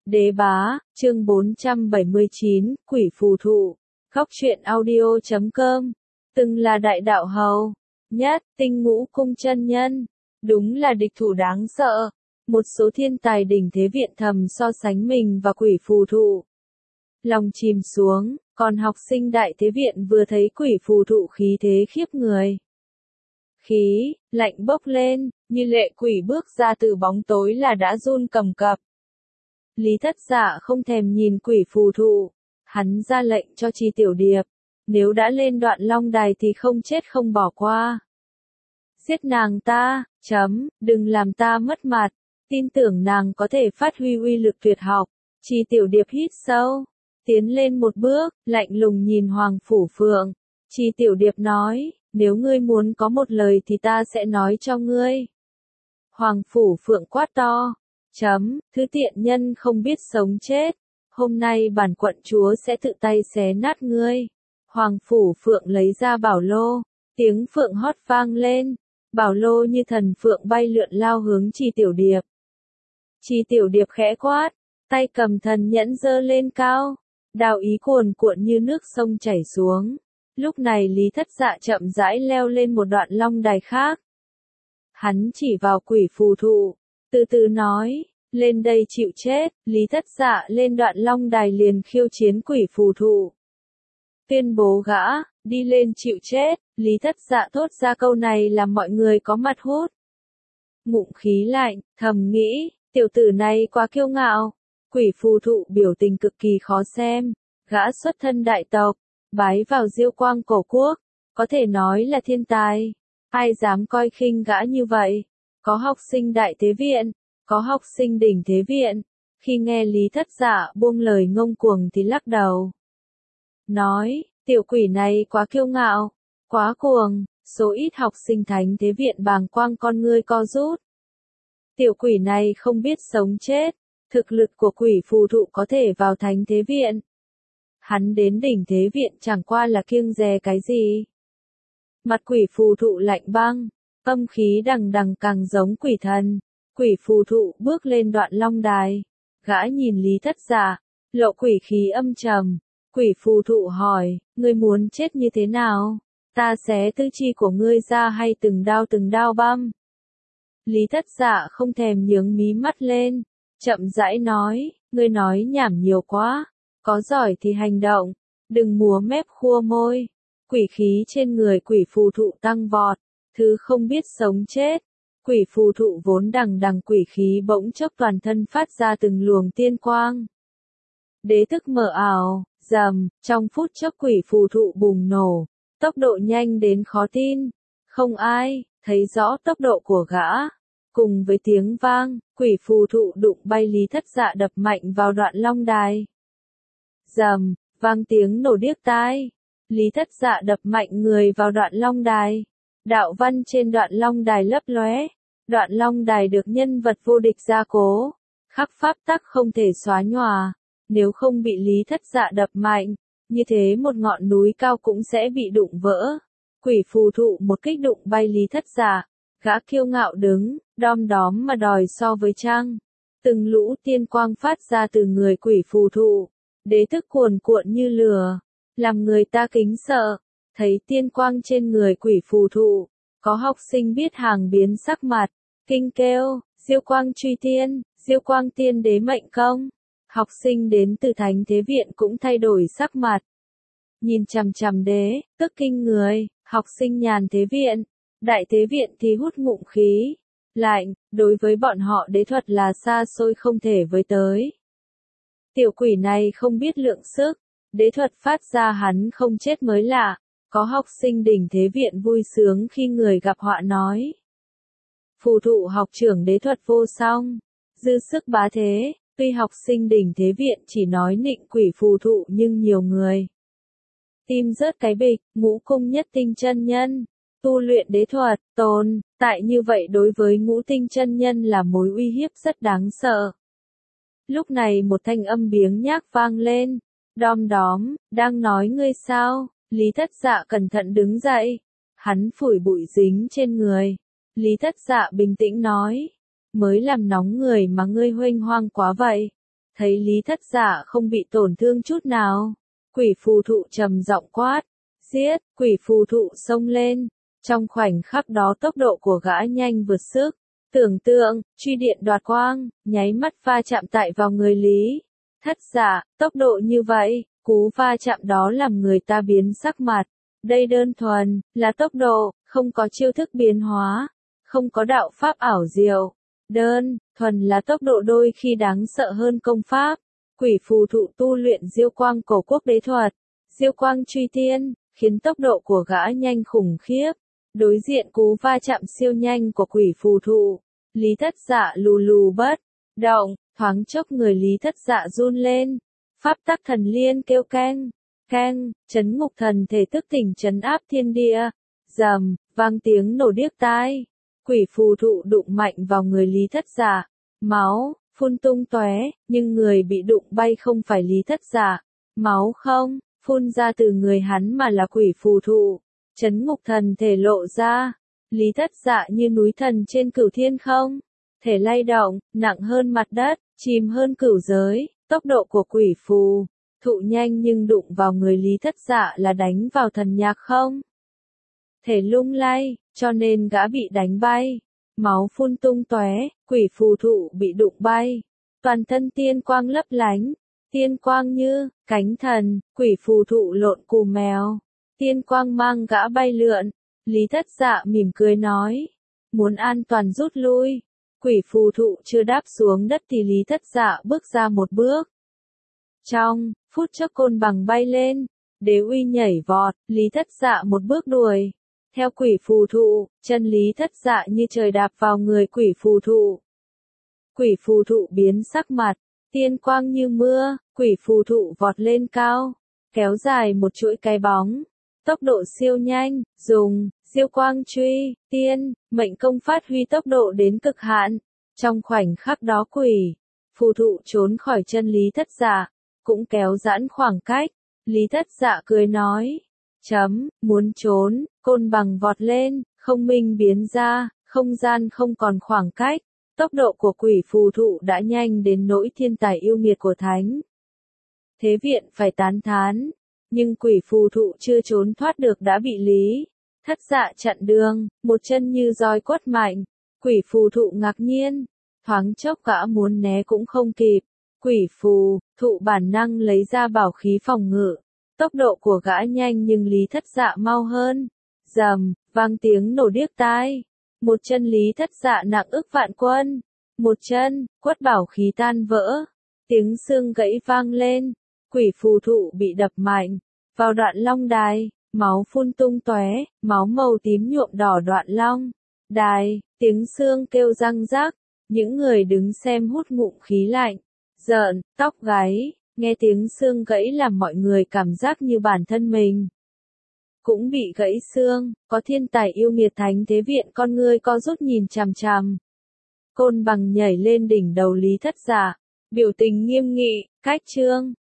Đế bá, chương 479, quỷ phù thụ. Góc truyện audio.com. Từng là đại đạo hầu nhất, Tinh Ngũ Cung chân nhân. Đúng là địch thủ đáng sợ. Một số thiên tài đỉnh thế viện thầm so sánh mình và quỷ phù thụ. Lòng chìm xuống, còn học sinh đại thế viện vừa thấy quỷ phù thụ khí thế khiếp người. Khí lạnh bốc lên, như lệ quỷ bước ra từ bóng tối là đã run cầm cập. Lý Thất Dạ không thèm nhìn quỷ phù thụ, hắn ra lệnh cho Chi Tiểu Điệp, nếu đã lên Đoạn Long Đài thì không chết không bỏ qua. Giết nàng ta, đừng làm ta mất mặt, tin tưởng nàng có thể phát huy uy lực tuyệt học. Chi Tiểu Điệp hít sâu, tiến lên một bước, lạnh lùng nhìn Hoàng Phủ Phượng. Chi Tiểu Điệp nói, nếu ngươi muốn có một lời thì ta sẽ nói cho ngươi. Hoàng Phủ Phượng quát to. Thứ tiện nhân không biết sống chết. Hôm nay bản quận chúa sẽ tự tay xé nát ngươi. Hoàng Phủ Phượng lấy ra bảo lô. Tiếng phượng hót vang lên. Bảo lô như thần phượng bay lượn lao hướng Chi Tiểu Điệp. Chi Tiểu Điệp khẽ quát. Tay cầm thần nhẫn giơ lên cao. Đào ý cuồn cuộn như nước sông chảy xuống. Lúc này Lý Thất Dạ chậm rãi leo lên một đoạn long đài khác. Hắn chỉ vào quỷ phù thụ. Từ từ nói, lên đây chịu chết. Lý Thất Dạ lên đoạn long đài liền khiêu chiến quỷ phù thụ. Tuyên bố gã, đi lên chịu chết. Lý Thất Dạ thốt ra câu này làm mọi người có mặt hút. Ngụm khí lạnh, thầm nghĩ, tiểu tử này quá kiêu ngạo. Quỷ phù thụ biểu tình cực kỳ khó xem. Gã xuất thân đại tộc, bái vào Diêu Quang Cổ Quốc, có thể nói là thiên tài. Ai dám coi khinh gã như vậy? Có học sinh đại thế viện, có học sinh đỉnh thế viện. Khi nghe Lý Thất Dạ buông lời ngông cuồng thì lắc đầu. Nói, tiểu quỷ này quá kiêu ngạo, quá cuồng. Số ít học sinh thánh thế viện bàng quang con ngươi co rút. Tiểu quỷ này không biết sống chết. Thực lực của quỷ phù thụ có thể vào thánh thế viện. Hắn đến đỉnh thế viện chẳng qua là kiêng dè cái gì. Mặt quỷ phù thụ lạnh băng, âm khí đằng đằng càng giống quỷ thần. Quỷ phù thụ bước lên đoạn long đài. Gã nhìn Lý Thất Dạ, lộ quỷ khí âm trầm. Quỷ phù thụ hỏi, ngươi muốn chết như thế nào? Ta xé tư chi của ngươi ra hay từng đao băm? Lý Thất Dạ không thèm nhướng mí mắt lên, chậm rãi nói, ngươi nói nhảm nhiều quá. Có giỏi thì hành động, đừng múa mép khua môi. Quỷ khí trên người quỷ phù thụ tăng vọt, thứ không biết sống chết. Quỷ phù thụ vốn đằng đằng quỷ khí bỗng chốc toàn thân phát ra từng luồng tiên quang. Đế thức mở ảo, trong phút chốc quỷ phù thụ bùng nổ, tốc độ nhanh đến khó tin. Không ai thấy rõ tốc độ của gã. Cùng với tiếng vang, quỷ phù thụ đụng bay Lý Thất Dạ đập mạnh vào đoạn long đài. Vang tiếng nổ điếc tai. Lý Thất Dạ đập mạnh người vào đoạn long đài. Đạo văn trên đoạn long đài lấp lóe. Đoạn long đài được nhân vật vô địch gia cố. Khắc pháp tắc không thể xóa nhòa. Nếu không bị Lý Thất Dạ đập mạnh, như thế một ngọn núi cao cũng sẽ bị đụng vỡ. Quỷ phù thụ một kích đụng bay Lý Thất Dạ. Gã kiêu ngạo đứng, đom đóm mà đòi so với trăng. Từng lũ tiên quang phát ra từ người quỷ phù thụ. Đế thức cuồn cuộn như lửa, làm người ta kính sợ. Thấy tiên quang trên người quỷ phù thụ, có học sinh biết hàng biến sắc mặt, kinh kêu, Diêu Quang truy tiên, Diêu Quang tiên đế mệnh công. Học sinh đến từ thánh thế viện cũng thay đổi sắc mặt. Nhìn chằm chằm đế, tức kinh người. Học sinh nhàn thế viện, đại thế viện thì hút ngụm khí lạnh, đối với bọn họ đế thuật là xa xôi không thể với tới. Tiểu quỷ này không biết lượng sức, đế thuật phát ra hắn không chết mới lạ. Có học sinh đỉnh thế viện vui sướng khi người gặp họa nói. Phù thụ học trưởng đế thuật vô song, dư sức bá thế. Tuy học sinh đỉnh thế viện chỉ nói nịnh quỷ phù thụ nhưng nhiều người tim rớt cái bịch. Ngũ Cung Nhất Tinh chân nhân tu luyện đế thuật, tồn tại như vậy đối với Ngũ Tinh chân nhân là mối uy hiếp rất đáng sợ. Lúc này một thanh âm biếng nhác vang lên. Đom đóm, đang nói ngươi sao? Lý Thất Dạ cẩn thận đứng dậy. Hắn phủi bụi dính trên người. Lý Thất Dạ bình tĩnh nói. Mới làm nóng người mà ngươi huênh hoang quá vậy. Thấy Lý Thất Dạ không bị tổn thương chút nào, quỷ phù thụ trầm giọng quát, giết, quỷ phù thụ xông lên. Trong khoảnh khắc đó tốc độ của gã nhanh vượt sức, tưởng tượng, truy điện đoạt quang, nháy mắt va chạm tại vào người Lý Thất Dạ, tốc độ như vậy, cú va chạm đó làm người ta biến sắc mặt. Đây đơn thuần là tốc độ, không có chiêu thức biến hóa, không có đạo pháp ảo diệu. Đơn thuần là tốc độ đôi khi đáng sợ hơn công pháp. Quỷ phù thụ tu luyện diêu quang cổ quốc đế thuật, diêu quang truy tiên, khiến tốc độ của gã nhanh khủng khiếp. Đối diện cú va chạm siêu nhanh của quỷ phù thụ, Lý Thất Dạ lù lù bất động, thoáng chốc người Lý Thất Dạ run lên. Pháp tắc thần liên kêu keng, keng, chấn ngục thần thể thức tỉnh chấn áp thiên địa. Rầm, vang tiếng nổ điếc tai. Quỷ phù thụ đụng mạnh vào người Lý Thất Dạ, máu phun tung tóe, nhưng người bị đụng bay không phải Lý Thất Dạ. Máu không phun ra từ người hắn mà là quỷ phù thụ. Chấn ngục thần thể lộ ra, Lý Thất Dạ như núi thần trên cửu thiên không thể lay động, nặng hơn mặt đất, chìm hơn cửu giới. Tốc độ của quỷ phù thụ nhanh nhưng đụng vào người Lý Thất Dạ là đánh vào thần nhạc không thể lung lay, cho nên gã bị đánh bay. Máu phun tung tóe, quỷ phù thụ bị đụng bay. Toàn thân tiên quang lấp lánh, tiên quang như cánh thần, quỷ phù thụ lộn cù mèo. Tiên quang mang gã bay lượn. Lý Thất Dạ mỉm cười nói, muốn an toàn rút lui. Quỷ phù thụ chưa đáp xuống đất thì Lý Thất Dạ bước ra một bước. Trong phút chốc côn bằng bay lên, đế uy nhảy vọt, Lý Thất Dạ một bước đuổi theo quỷ phù thụ, chân Lý Thất Dạ như trời đạp vào người quỷ phù thụ. Quỷ phù thụ biến sắc mặt, tiên quang như mưa, quỷ phù thụ vọt lên cao, kéo dài một chuỗi cái bóng, tốc độ siêu nhanh, dùng diêu quang truy tiên, mệnh công phát huy tốc độ đến cực hạn. Trong khoảnh khắc đó quỷ phù thụ trốn khỏi chân Lý Thất Dạ, cũng kéo giãn khoảng cách. Lý Thất Dạ cười nói, muốn trốn, côn bằng vọt lên, không minh biến ra, không gian không còn khoảng cách. Tốc độ của quỷ phù thụ đã nhanh đến nỗi thiên tài yêu nghiệt của thánh thế viện phải tán thán. Nhưng quỷ phù thụ chưa trốn thoát được đã bị Lý Thất Dạ chặn đường, một chân như roi quất mạnh. Quỷ phù thụ ngạc nhiên, thoáng chốc gã muốn né cũng không kịp. Quỷ phù thụ bản năng lấy ra bảo khí phòng ngự. Tốc độ của gã nhanh nhưng Lý Thất Dạ mau hơn. Rầm, vang tiếng nổ điếc tai. Một chân Lý Thất Dạ nặng ức vạn quân. Một chân, quất bảo khí tan vỡ. Tiếng xương gãy vang lên. Quỷ phù thụ bị đập mạnh vào đoạn long đài, máu phun tung tóe, máu màu tím nhuộm đỏ đoạn long đài, tiếng xương kêu răng rắc. Những người đứng xem hút ngụm khí lạnh, rợn tóc gáy. Nghe tiếng xương gãy làm mọi người cảm giác như bản thân mình cũng bị gãy xương. Có thiên tài yêu nghiệt thánh thế viện con ngươi co rút nhìn chằm chằm. Côn bằng nhảy lên đỉnh đầu Lý Thất Dạ, biểu tình nghiêm nghị, cách trương